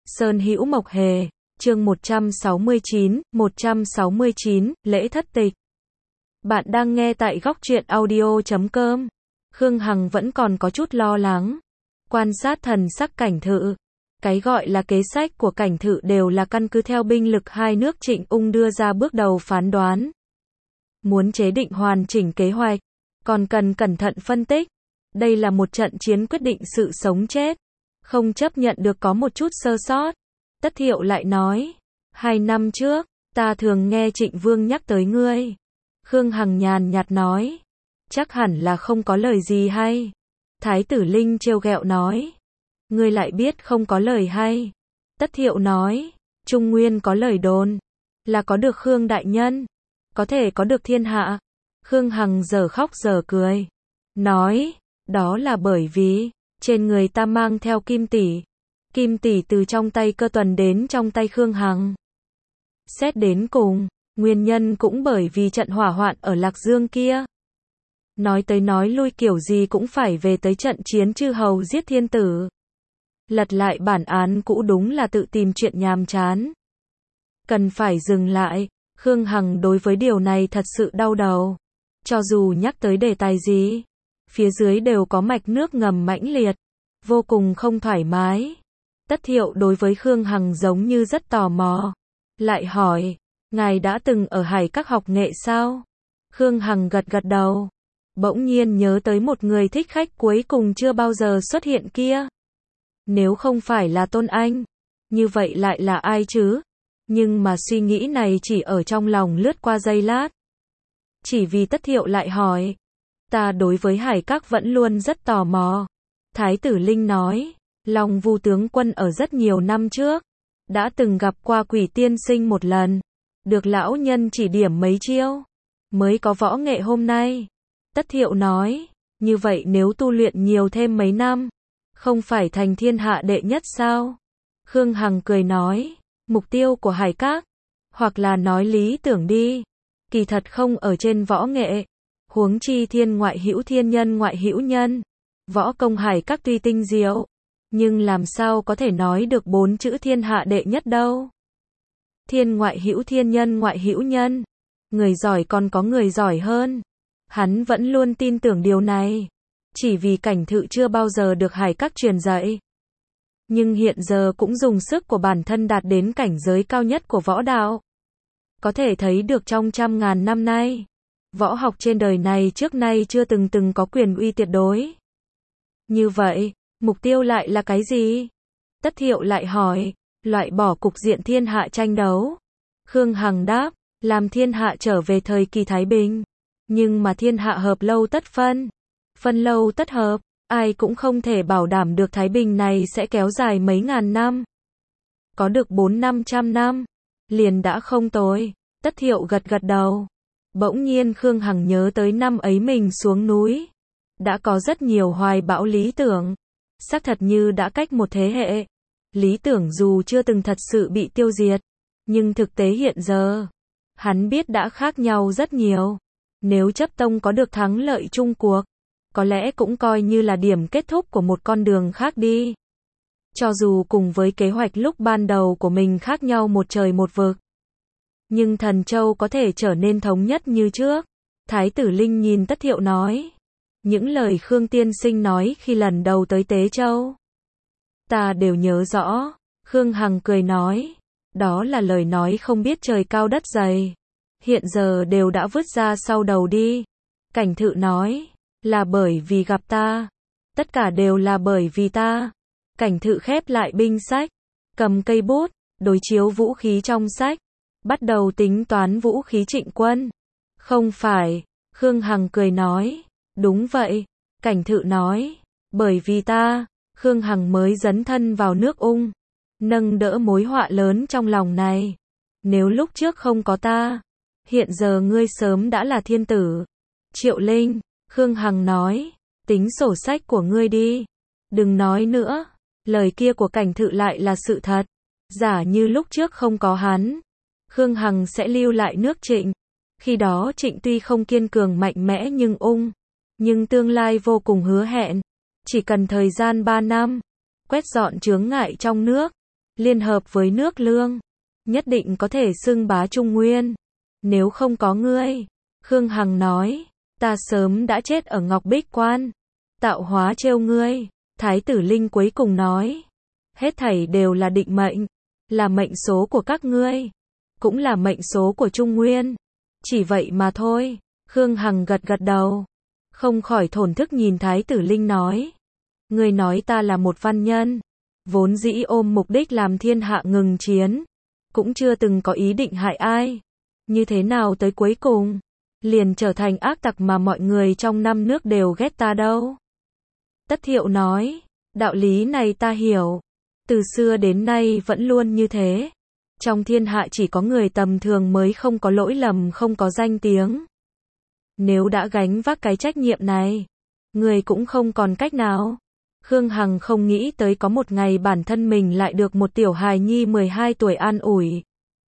Sơn Hữu Mộc Hề, chương 169, lễ thất tịch. Bạn đang nghe tại góc truyện audio.com. Khương Hằng vẫn còn có chút lo lắng. Quan sát thần sắc Cảnh Thự. Cái gọi là kế sách của Cảnh Thự đều là căn cứ theo binh lực hai nước Trịnh Ung đưa ra bước đầu phán đoán. Muốn chế định hoàn chỉnh kế hoạch, còn cần cẩn thận phân tích. Đây là một trận chiến quyết định sự sống chết. Không chấp nhận được có một chút sơ sót. Tất Thiệu lại nói, 2 năm trước, ta thường nghe Trịnh Vương nhắc tới ngươi. Khương Hằng nhàn nhạt nói, chắc hẳn là không có lời gì hay. Thái tử Linh trêu ghẹo nói, ngươi lại biết không có lời hay. Tất Thiệu nói, Trung Nguyên có lời đồn, là có được Khương đại nhân, có thể có được thiên hạ. Khương Hằng giờ khóc giờ cười, nói, đó là bởi vì trên người ta mang theo kim tỷ. Kim tỷ từ trong tay Cơ Tuần đến trong tay Khương Hằng. Xét đến cùng, nguyên nhân cũng bởi vì trận hỏa hoạn ở Lạc Dương kia. Nói tới nói lui kiểu gì cũng phải về tới trận chiến chư hầu giết thiên tử. Lật lại bản án cũ đúng là tự tìm chuyện nhàm chán. Cần phải dừng lại. Khương Hằng đối với điều này thật sự đau đầu. Cho dù nhắc tới đề tài gì, phía dưới đều có mạch nước ngầm mãnh liệt, vô cùng không thoải mái. Tất Thiệu đối với Khương Hằng giống như rất tò mò, lại hỏi, ngài đã từng ở Hải Các học nghệ sao? Khương Hằng gật gật đầu, bỗng nhiên nhớ tới một người thích khách cuối cùng chưa bao giờ xuất hiện kia. Nếu không phải là Tôn Anh, như vậy lại là ai chứ? Nhưng mà suy nghĩ này chỉ ở trong lòng lướt qua giây lát. Chỉ vì Tất Thiệu lại hỏi, ta đối với Hải Các vẫn luôn rất tò mò. Thái tử Linh nói, Long Vu tướng quân ở rất nhiều năm trước, đã từng gặp qua Quỷ tiên sinh một lần, được lão nhân chỉ điểm mấy chiêu, mới có võ nghệ hôm nay. Tất Thiệu nói, như vậy nếu tu luyện nhiều thêm mấy năm, không phải thành thiên hạ đệ nhất sao? Khương Hằng cười nói, mục tiêu của Hải Các, hoặc là nói lý tưởng đi, kỳ thật không ở trên võ nghệ. Huống chi thiên ngoại hữu thiên nhân ngoại hữu nhân. Võ công Hải Các tuy tinh diệu, nhưng làm sao có thể nói được 4 chữ thiên hạ đệ nhất đâu. Thiên ngoại hữu thiên nhân ngoại hữu nhân. Người giỏi còn có người giỏi hơn. Hắn vẫn luôn tin tưởng điều này. Chỉ vì Cảnh Thự chưa bao giờ được Hải Các truyền dạy. Nhưng hiện giờ cũng dùng sức của bản thân đạt đến cảnh giới cao nhất của võ đạo. Có thể thấy được trong trăm ngàn năm nay, võ học trên đời này trước nay chưa từng có quyền uy tuyệt đối. Như vậy, mục tiêu lại là cái gì? Tất Thiệu lại hỏi, loại bỏ cục diện thiên hạ tranh đấu. Khương Hằng đáp, làm thiên hạ trở về thời kỳ thái bình. Nhưng mà thiên hạ hợp lâu tất phân, phân lâu tất hợp, ai cũng không thể bảo đảm được thái bình này sẽ kéo dài mấy ngàn năm. Có được 400-500 năm, liền đã không tồi. Tất Thiệu gật gật đầu. Bỗng nhiên Khương Hằng nhớ tới năm ấy mình xuống núi. Đã có rất nhiều hoài bão lý tưởng. Xác thật như đã cách một thế hệ. Lý tưởng dù chưa từng thật sự bị tiêu diệt, nhưng thực tế hiện giờ, hắn biết đã khác nhau rất nhiều. Nếu chấp tông có được thắng lợi chung cuộc, có lẽ cũng coi như là điểm kết thúc của một con đường khác đi. Cho dù cùng với kế hoạch lúc ban đầu của mình khác nhau một trời một vực, nhưng Thần Châu có thể trở nên thống nhất như trước. Thái tử Linh nhìn Tất Thiệu nói, những lời Khương tiên sinh nói khi lần đầu tới Tế Châu, ta đều nhớ rõ. Khương Hằng cười nói, đó là lời nói không biết trời cao đất dày, hiện giờ đều đã vứt ra sau đầu đi. Cảnh Thự nói, là bởi vì gặp ta, tất cả đều là bởi vì ta. Cảnh Thự khép lại binh sách, cầm cây bút, đối chiếu vũ khí trong sách, bắt đầu tính toán vũ khí Trịnh quân. Không phải. Khương Hằng cười nói, đúng vậy. Cảnh Thự nói, bởi vì ta. Khương Hằng mới dấn thân vào nước Ung, nâng đỡ mối họa lớn trong lòng này. Nếu lúc trước không có ta, hiện giờ ngươi sớm đã là thiên tử. Triệu Linh, Khương Hằng nói, tính sổ sách của ngươi đi. Đừng nói nữa, lời kia của Cảnh Thự lại là sự thật. Giả như lúc trước không có hắn, Khương Hằng sẽ lưu lại nước Trịnh. Khi đó Trịnh tuy không kiên cường mạnh mẽ nhưng tương lai vô cùng hứa hẹn. Chỉ cần thời gian 3 năm, quét dọn chướng ngại trong nước, liên hợp với nước Lương, nhất định có thể xưng bá Trung Nguyên. Nếu không có ngươi, Khương Hằng nói, ta sớm đã chết ở Ngọc Bích Quan. Tạo hóa trêu ngươi, Thái tử Linh cuối cùng nói, hết thảy đều là định mệnh, là mệnh số của các ngươi, cũng là mệnh số của Trung Nguyên. Chỉ vậy mà thôi. Khương Hằng gật gật đầu, không khỏi thổn thức nhìn Thái tử Linh nói, ngươi nói ta là một văn nhân, vốn dĩ ôm mục đích làm thiên hạ ngừng chiến, cũng chưa từng có ý định hại ai, như thế nào tới cuối cùng liền trở thành ác tặc mà mọi người trong năm nước đều ghét ta đâu. Tất Thiệu nói, đạo lý này ta hiểu, từ xưa đến nay vẫn luôn như thế. Trong thiên hạ chỉ có người tầm thường mới không có lỗi lầm, không có danh tiếng. Nếu đã gánh vác cái trách nhiệm này, người cũng không còn cách nào. Khương Hằng không nghĩ tới có một ngày bản thân mình lại được một tiểu hài nhi 12 tuổi an ủi.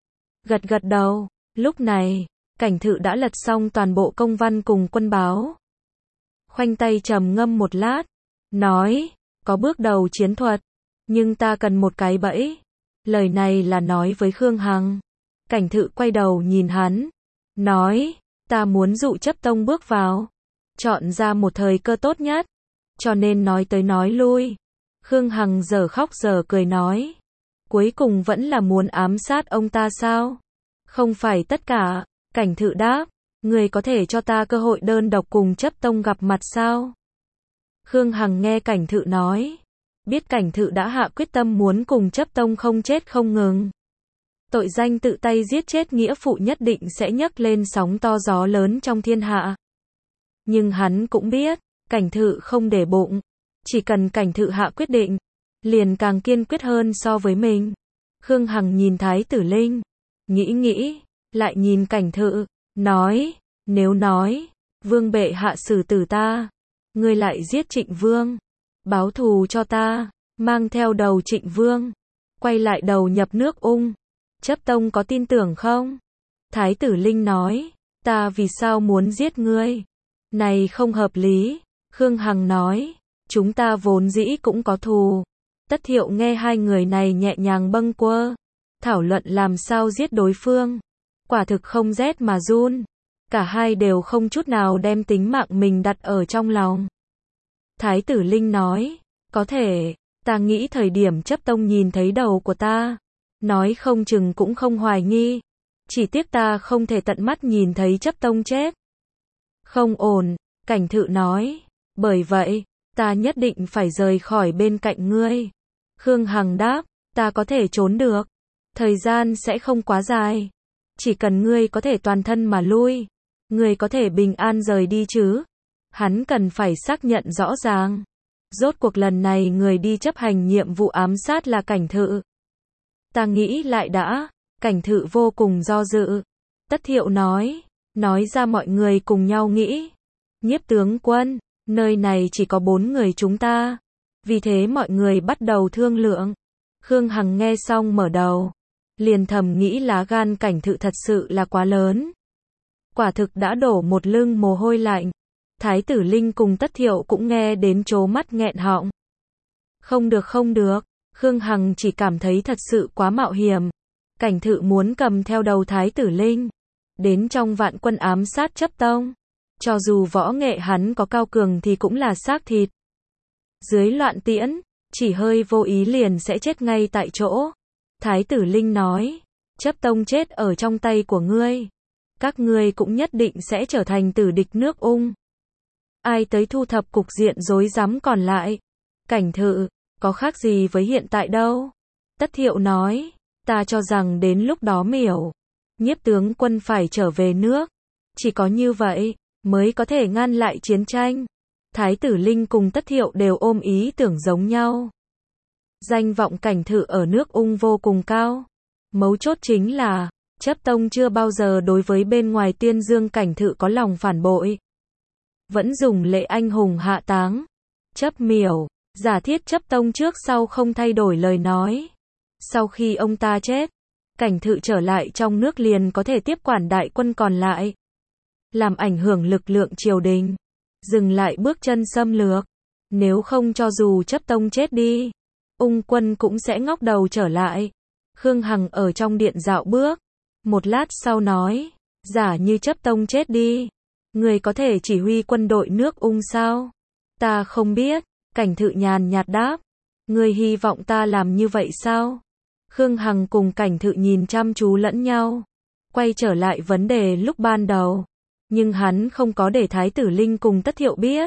Gật gật đầu, lúc này, Cảnh Thự đã lật xong toàn bộ công văn cùng quân báo. Khoanh tay trầm ngâm một lát, nói, có bước đầu chiến thuật, nhưng ta cần một cái bẫy. Lời này là nói với Khương Hằng. Cảnh Thự quay đầu nhìn hắn, nói, ta muốn dụ Chấp Tông bước vào, chọn ra một thời cơ tốt nhất, cho nên nói tới nói lui. Khương Hằng giờ khóc giờ cười nói, cuối cùng vẫn là muốn ám sát ông ta sao? Không phải tất cả. Cảnh Thự đáp, người có thể cho ta cơ hội đơn độc cùng Chấp Tông gặp mặt sao? Khương Hằng nghe Cảnh Thự nói, biết Cảnh Thự đã hạ quyết tâm muốn cùng Chấp Tông không chết không ngừng. Tội danh tự tay giết chết nghĩa phụ nhất định sẽ nhấc lên sóng to gió lớn trong thiên hạ. Nhưng hắn cũng biết, Cảnh Thự không để bụng, chỉ cần Cảnh Thự hạ quyết định, liền càng kiên quyết hơn so với mình. Khương Hằng nhìn Thái tử Linh, nghĩ, lại nhìn Cảnh Thự, nói, nếu nói, Vương bệ hạ xử tử ta, ngươi lại giết Trịnh Vương, báo thù cho ta, mang theo đầu Trịnh Vương, quay lại đầu nhập nước Ung. Chấp Tông có tin tưởng không? Thái tử Linh nói, ta vì sao muốn giết ngươi? Này không hợp lý. Khương Hằng nói, chúng ta vốn dĩ cũng có thù. Tất Thiệu nghe hai người này nhẹ nhàng bâng quơ, thảo luận làm sao giết đối phương. Quả thực không rét mà run. Cả hai đều không chút nào đem tính mạng mình đặt ở trong lòng. Thái tử Linh nói, có thể, ta nghĩ thời điểm Chấp Tông nhìn thấy đầu của ta, nói không chừng cũng không hoài nghi. Chỉ tiếc ta không thể tận mắt nhìn thấy Chấp Tông chết. Không ổn, Cảnh Thự nói, bởi vậy, ta nhất định phải rời khỏi bên cạnh ngươi. Khương Hằng đáp, ta có thể trốn được, thời gian sẽ không quá dài. Chỉ cần ngươi có thể toàn thân mà lui, ngươi có thể bình an rời đi chứ. Hắn cần phải xác nhận rõ ràng. Rốt cuộc lần này người đi chấp hành nhiệm vụ ám sát là Cảnh Thự. Ta nghĩ lại đã. Cảnh Thự vô cùng do dự. Tất Thiệu nói ra mọi người cùng nhau nghĩ. Nhiếp tướng quân, nơi này chỉ có 4 người chúng ta. Vì thế mọi người bắt đầu thương lượng. Khương Hằng nghe xong mở đầu, liền thầm nghĩ lá gan Cảnh Thự thật sự là quá lớn. Quả thực đã đổ một lưng mồ hôi lạnh. Thái tử Linh cùng Tất Thiệu cũng nghe đến trố mắt nghẹn họng. Không được, Khương Hằng chỉ cảm thấy thật sự quá mạo hiểm. Cảnh Thự muốn cầm theo đầu Thái tử Linh, đến trong vạn quân ám sát Chấp Tông. Cho dù võ nghệ hắn có cao cường thì cũng là xác thịt. Dưới loạn tiễn, chỉ hơi vô ý liền sẽ chết ngay tại chỗ. Thái tử Linh nói, Chấp Tông chết ở trong tay của ngươi, các ngươi cũng nhất định sẽ trở thành tử địch nước Ung. Ai tới thu thập cục diện rối rắm còn lại? Cảnh Thự, có khác gì với hiện tại đâu. Tất Thiệu nói, ta cho rằng đến lúc đó Miểu, Nhiếp tướng quân phải trở về nước. Chỉ có như vậy, mới có thể ngăn lại chiến tranh. Thái tử Linh cùng Tất Thiệu đều ôm ý tưởng giống nhau. Danh vọng Cảnh Thự ở nước Ung vô cùng cao. Mấu chốt chính là, Chấp Tông chưa bao giờ đối với bên ngoài tuyên dương Cảnh Thự có lòng phản bội. Vẫn dùng lễ anh hùng hạ táng. Chấp Miểu, giả thiết Chấp Tông trước sau không thay đổi lời nói. Sau khi ông ta chết, Cảnh Thự trở lại trong nước liền có thể tiếp quản đại quân còn lại. Làm ảnh hưởng lực lượng triều đình. Dừng lại bước chân xâm lược. Nếu không cho dù Chấp Tông chết đi, Ung Quân cũng sẽ ngóc đầu trở lại. Khương Hằng ở trong điện dạo bước. Một lát sau nói, giả như chấp tông chết đi, người có thể chỉ huy quân đội nước Ung sao? Ta không biết, Cảnh Thự nhàn nhạt đáp. Người hy vọng ta làm như vậy sao? Khương Hằng cùng Cảnh Thự nhìn chăm chú lẫn nhau. Quay trở lại vấn đề lúc ban đầu. Nhưng hắn không có để Thái tử Linh cùng Tất Thiệu biết.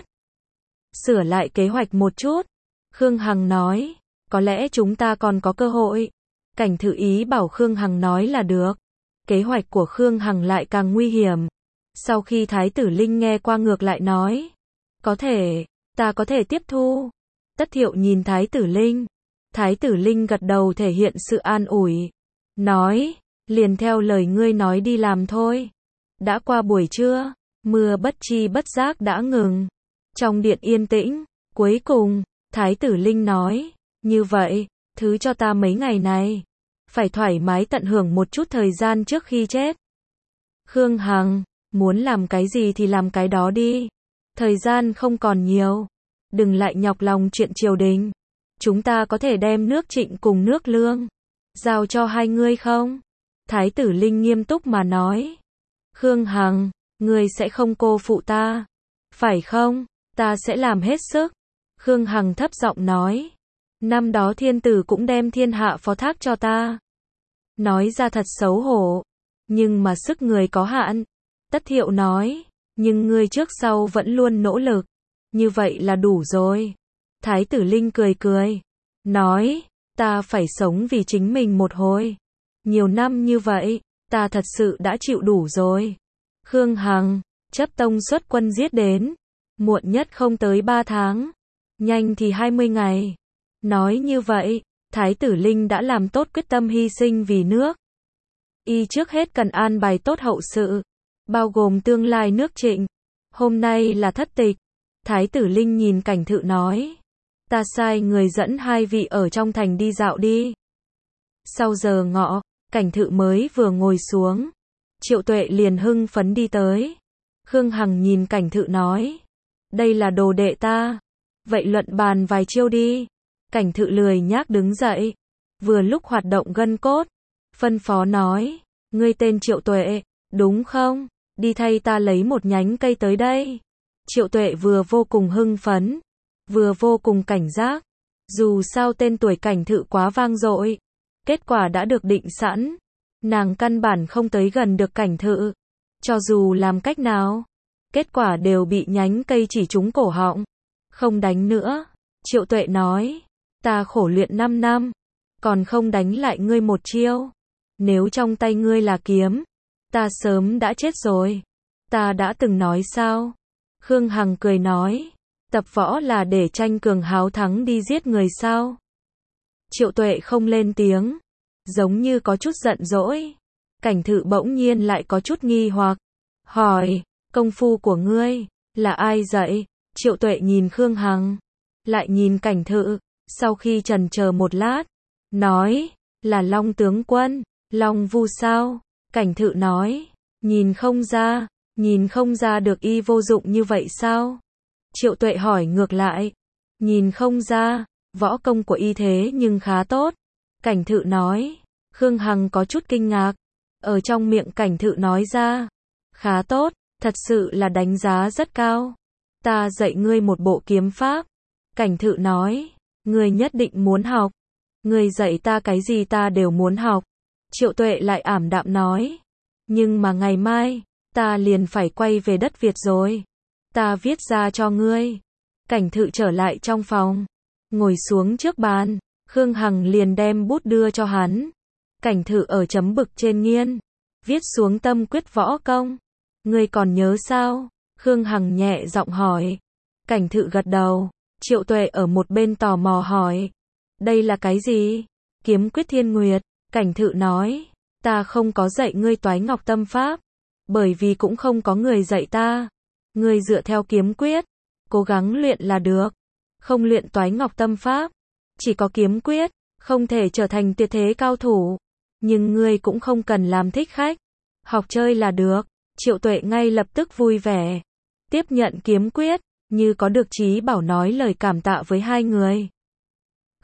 Sửa lại kế hoạch một chút. Khương Hằng nói, có lẽ chúng ta còn có cơ hội. Cảnh Thự ý bảo Khương Hằng nói là được. Kế hoạch của Khương Hằng lại càng nguy hiểm. Sau khi Thái tử Linh nghe qua ngược lại nói, có thể, ta có thể tiếp thu. Tất Thiệu nhìn Thái tử Linh. Thái tử Linh gật đầu thể hiện sự an ủi. Nói, liền theo lời ngươi nói đi làm thôi. Đã qua buổi trưa, mưa bất chi bất giác đã ngừng. Trong điện yên tĩnh, cuối cùng, Thái tử Linh nói, như vậy, thứ cho ta mấy ngày này. Phải thoải mái tận hưởng một chút thời gian trước khi chết. Khương Hằng, muốn làm cái gì thì làm cái đó đi. Thời gian không còn nhiều. Đừng lại nhọc lòng chuyện triều đình. Chúng ta có thể đem nước Trịnh cùng nước Lương giao cho hai ngươi không? Thái tử Linh nghiêm túc mà nói. Khương Hằng, ngươi sẽ không cô phụ ta. Phải không? Ta sẽ làm hết sức. Khương Hằng thấp giọng nói. Năm đó thiên tử cũng đem thiên hạ phó thác cho ta. Nói ra thật xấu hổ. Nhưng mà sức người có hạn. Tất Thiệu nói. Nhưng ngươi trước sau vẫn luôn nỗ lực. Như vậy là đủ rồi. Thái tử Linh cười cười. Nói. Ta phải sống vì chính mình một hồi. Nhiều năm như vậy. Ta thật sự đã chịu đủ rồi. Khương Hằng. Chấp tông xuất quân giết đến. Muộn nhất không tới 3 tháng. Nhanh thì 20 ngày. Nói như vậy. Thái tử Linh đã làm tốt quyết tâm hy sinh vì nước. Y trước hết cần an bài tốt hậu sự. Bao gồm tương lai nước Trịnh. Hôm nay là thất tịch. Thái tử Linh nhìn Cảnh Thự nói. Ta sai người dẫn hai vị ở trong thành đi dạo đi. Sau giờ ngọ, Cảnh Thự mới vừa ngồi xuống. Triệu Tuệ liền hưng phấn đi tới. Khương Hằng nhìn Cảnh Thự nói. Đây là đồ đệ ta. Vậy luận bàn vài chiêu đi. Cảnh Thự lười nhác đứng dậy. Vừa lúc hoạt động gân cốt. Phân phó nói. Ngươi tên Triệu Tuệ, đúng không? Đi thay ta lấy một nhánh cây tới đây. Triệu Tuệ vừa vô cùng hưng phấn. Vừa vô cùng cảnh giác. Dù sao tên tuổi Cảnh Thự quá vang dội. Kết quả đã được định sẵn. Nàng căn bản không tới gần được Cảnh Thự. Cho dù làm cách nào. Kết quả đều bị nhánh cây chỉ trúng cổ họng. Không đánh nữa. Triệu Tuệ nói. Ta khổ luyện 5 năm. Còn không đánh lại ngươi một chiêu. Nếu trong tay ngươi là kiếm. Ta sớm đã chết rồi. Ta đã từng nói sao? Khương Hằng cười nói. Tập võ là để tranh cường háo thắng đi giết người sao? Triệu Tuệ không lên tiếng. Giống như có chút giận dỗi. Cảnh Thự bỗng nhiên lại có chút nghi hoặc. Hỏi. Công phu của ngươi. Là ai dạy? Triệu Tuệ nhìn Khương Hằng. Lại nhìn Cảnh Thự. Sau khi chần chờ một lát. Nói. Là Long tướng quân. Long Vu sao? Cảnh Thự nói. Nhìn không ra được y vô dụng như vậy sao? Triệu Tuệ hỏi ngược lại. Nhìn không ra. Võ công của y thế nhưng khá tốt. Cảnh Thự nói. Khương Hằng có chút kinh ngạc. Ở trong miệng Cảnh Thự nói ra. Khá tốt. Thật sự là đánh giá rất cao. Ta dạy ngươi một bộ kiếm pháp. Cảnh Thự nói. Ngươi nhất định muốn học. Ngươi dạy ta cái gì ta đều muốn học. Triệu Tuệ lại ảm đạm nói. Nhưng mà ngày mai, ta liền phải quay về đất Việt rồi. Ta viết ra cho ngươi. Cảnh Thự trở lại trong phòng. Ngồi xuống trước bàn. Khương Hằng liền đem bút đưa cho hắn. Cảnh Thự ở chấm bực trên nghiên. Viết xuống tâm quyết võ công. Ngươi còn nhớ sao? Khương Hằng nhẹ giọng hỏi. Cảnh Thự gật đầu. Triệu Tuệ ở một bên tò mò hỏi. Đây là cái gì? Kiếm quyết Thiên Nguyệt. Cảnh Thự nói. Ta không có dạy ngươi Toái Ngọc Tâm Pháp. Bởi vì cũng không có người dạy ta. Ngươi dựa theo kiếm quyết. Cố gắng luyện là được. Không luyện Toái Ngọc Tâm Pháp. Chỉ có kiếm quyết. Không thể trở thành tuyệt thế cao thủ. Nhưng ngươi cũng không cần làm thích khách. Học chơi là được. Triệu Tuệ ngay lập tức vui vẻ. Tiếp nhận kiếm quyết. Như có được trí bảo nói lời cảm tạ với hai người.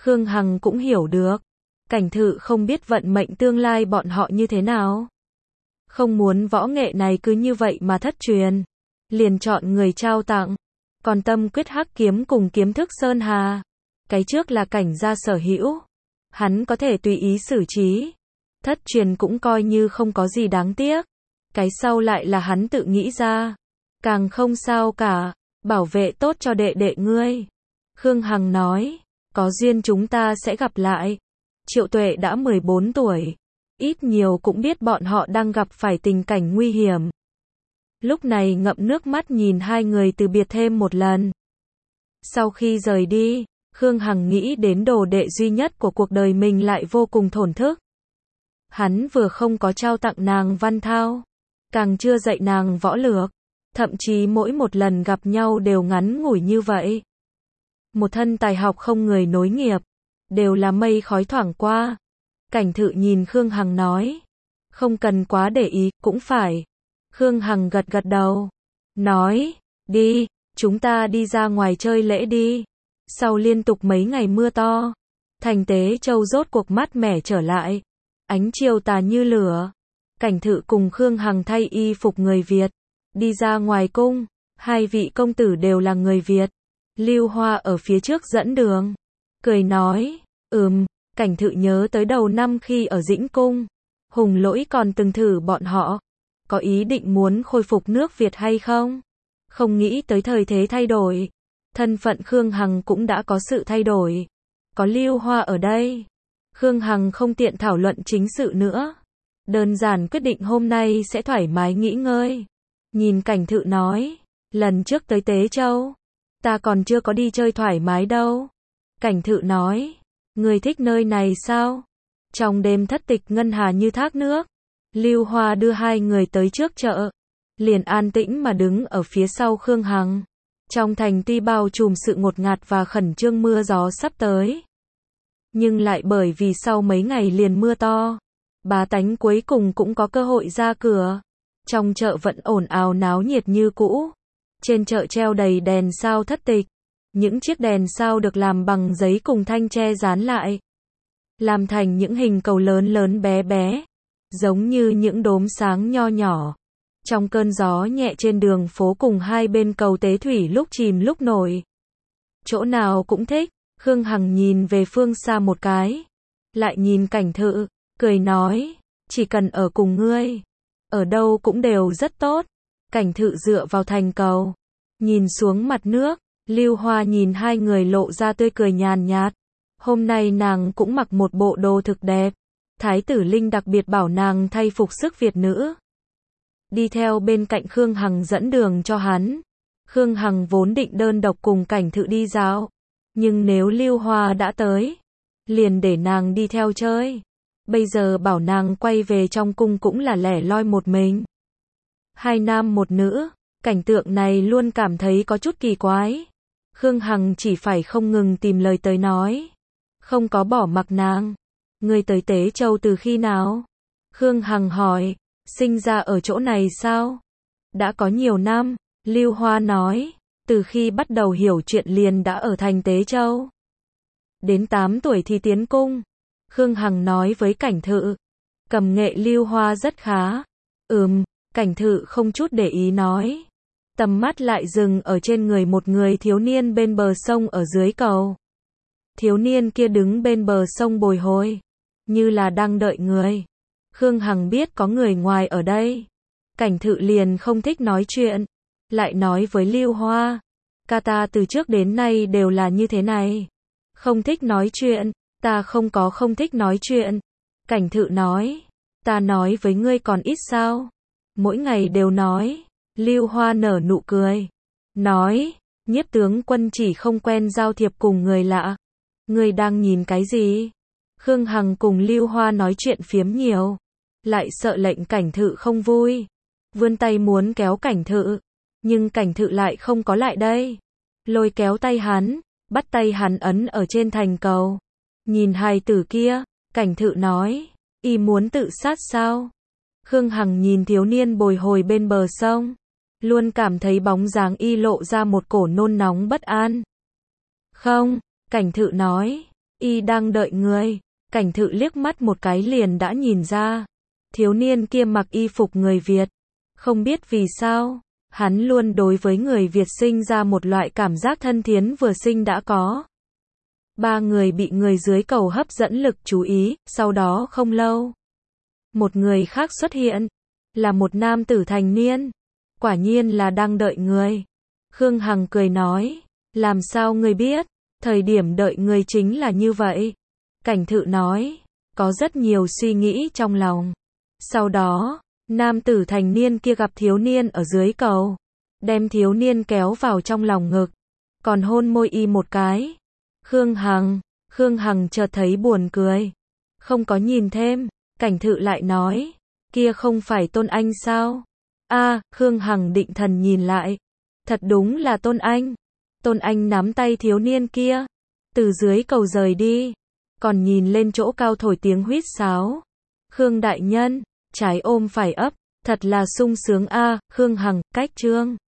Khương Hằng cũng hiểu được. Cảnh Thự không biết vận mệnh tương lai bọn họ như thế nào. Không muốn võ nghệ này cứ như vậy mà thất truyền. Liền chọn người trao tặng. Còn tâm quyết hắc kiếm cùng kiếm thức Sơn Hà. Cái trước là cảnh gia sở hữu. Hắn có thể tùy ý xử trí. Thất truyền cũng coi như không có gì đáng tiếc. Cái sau lại là hắn tự nghĩ ra. Càng không sao cả. Bảo vệ tốt cho đệ đệ ngươi. Khương Hằng nói. Có duyên chúng ta sẽ gặp lại. Triệu Tuệ đã 14 tuổi. Ít nhiều cũng biết bọn họ đang gặp phải tình cảnh nguy hiểm. Lúc này ngậm nước mắt nhìn hai người từ biệt thêm một lần. Sau khi rời đi, Khương Hằng nghĩ đến đồ đệ duy nhất của cuộc đời mình lại vô cùng thổn thức. Hắn vừa không có trao tặng nàng văn thao, càng chưa dạy nàng võ lược, thậm chí mỗi một lần gặp nhau đều ngắn ngủi như vậy. Một thân tài học không người nối nghiệp, đều là mây khói thoảng qua. Cảnh Thự nhìn Khương Hằng nói, không cần quá để ý, cũng phải. Khương Hằng gật gật đầu, nói, đi, chúng ta đi ra ngoài chơi lễ đi. Sau liên tục mấy ngày mưa to, thành Tế Châu rốt cuộc mát mẻ trở lại. Ánh chiều tà như lửa. Cảnh Thự cùng Khương Hằng thay y phục người Việt, đi ra ngoài cung. Hai vị công tử đều là người Việt. Lưu Hoa ở phía trước dẫn đường, cười nói, Cảnh Thự nhớ tới đầu năm khi ở Dĩnh Cung, Hùng Lỗi còn từng thử bọn họ, có ý định muốn khôi phục nước Việt hay không? Không nghĩ tới thời thế thay đổi, thân phận Khương Hằng cũng đã có sự thay đổi. Có Lưu Hoa ở đây, Khương Hằng không tiện thảo luận chính sự nữa. Đơn giản quyết định hôm nay sẽ thoải mái nghỉ ngơi. Nhìn Cảnh Thự nói, lần trước tới Tế Châu, ta còn chưa có đi chơi thoải mái đâu. Cảnh Thự nói, người thích nơi này sao? Trong đêm thất tịch ngân hà như thác nước, Lưu Hoa đưa hai người tới trước chợ, liền an tĩnh mà đứng ở phía sau Khương Hằng. Trong thành tuy bao trùm sự ngột ngạt và khẩn trương mưa gió sắp tới, nhưng lại bởi vì sau mấy ngày liền mưa to, bá tánh cuối cùng cũng có cơ hội ra cửa. Trong chợ vẫn ồn ào náo nhiệt như cũ. Trên chợ treo đầy đèn sao thất tịch. Những chiếc đèn sao được làm bằng giấy cùng thanh tre dán lại, làm thành những hình cầu lớn lớn bé bé, giống như những đốm sáng nho nhỏ. Trong cơn gió nhẹ trên đường phố cùng hai bên cầu Tế Thủy lúc chìm lúc nổi. Chỗ nào cũng thích. Khương Hằng nhìn về phương xa một cái, lại nhìn Cảnh Thự, cười nói, chỉ cần ở cùng ngươi, ở đâu cũng đều rất tốt. Cảnh Thự dựa vào thành cầu, nhìn xuống mặt nước. Lưu Hoa nhìn hai người lộ ra tươi cười nhàn nhạt. Hôm nay nàng cũng mặc một bộ đồ thực đẹp. Thái tử Linh đặc biệt bảo nàng thay phục sức Việt nữ, đi theo bên cạnh Khương Hằng dẫn đường cho hắn. Khương Hằng vốn định đơn độc cùng Cảnh Thự đi dạo, nhưng nếu Lưu Hoa đã tới, liền để nàng đi theo chơi. Bây giờ bảo nàng quay về trong cung cũng là lẻ loi một mình. Hai nam một nữ, cảnh tượng này luôn cảm thấy có chút kỳ quái. Khương Hằng chỉ phải không ngừng tìm lời tới nói, không có bỏ mặc nàng. Ngươi tới Tế Châu từ khi nào? Khương Hằng hỏi, sinh ra ở chỗ này sao? Đã có nhiều năm, Lưu Hoa nói, từ khi bắt đầu hiểu chuyện liền đã ở thành Tế Châu. Đến 8 tuổi thì tiến cung. Khương Hằng nói với Cảnh Thự, cầm nghệ Lưu Hoa rất khá. Cảnh Thự không chút để ý nói. Tầm mắt lại dừng ở trên người một người thiếu niên bên bờ sông ở dưới cầu. Thiếu niên kia đứng bên bờ sông bồi hồi, như là đang đợi người. Khương Hằng biết có người ngoài ở đây. Cảnh Thự liền không thích nói chuyện, lại nói với Lưu Hoa, ca ta từ trước đến nay đều là như thế này. Không thích nói chuyện, ta không có không thích nói chuyện. Cảnh Thự nói, ta nói với ngươi còn ít sao? Mỗi ngày đều nói. Lưu Hoa nở nụ cười, nói, Nhiếp tướng quân chỉ không quen giao thiệp cùng người lạ. Ngươi đang nhìn cái gì? Khương Hằng cùng Lưu Hoa nói chuyện phiếm nhiều, lại sợ lệnh Cảnh Thự không vui, vươn tay muốn kéo Cảnh Thự, nhưng Cảnh Thự lại không có lại đây. Lôi kéo tay hắn, bắt tay hắn ấn ở trên thành cầu. Nhìn hài tử kia, Cảnh Thự nói, y muốn tự sát sao? Khương Hằng nhìn thiếu niên bồi hồi bên bờ sông, luôn cảm thấy bóng dáng y lộ ra một cổ nôn nóng bất an. Không, Cảnh Thự nói, Y đang đợi người. Cảnh Thự liếc mắt một cái liền đã nhìn ra. Thiếu niên kia mặc y phục người Việt. Không biết vì sao, hắn luôn đối với người Việt sinh ra một loại cảm giác thân thiến vừa sinh đã có. Ba người bị người dưới cầu hấp dẫn lực chú ý, sau đó không lâu. Một người khác xuất hiện, là một nam tử thành niên. Quả nhiên là đang đợi người. Khương Hằng cười nói, làm sao ngươi biết, thời điểm đợi người chính là như vậy. Cảnh Thự nói, có rất nhiều suy nghĩ trong lòng. Sau đó, nam tử thành niên kia gặp thiếu niên ở dưới cầu, đem thiếu niên kéo vào trong lòng ngực, còn hôn môi y một cái. Khương Hằng chợt thấy buồn cười, không có nhìn thêm. Cảnh Thự lại nói, kia không phải Tôn Anh sao? Khương Hằng định thần nhìn lại, thật đúng là Tôn Anh. Tôn Anh nắm tay thiếu niên kia, từ dưới cầu rời đi, còn nhìn lên chỗ cao thổi tiếng huýt sáo. Khương đại nhân, trái ôm phải ấp, thật là sung sướng a. Khương Hằng, cách chương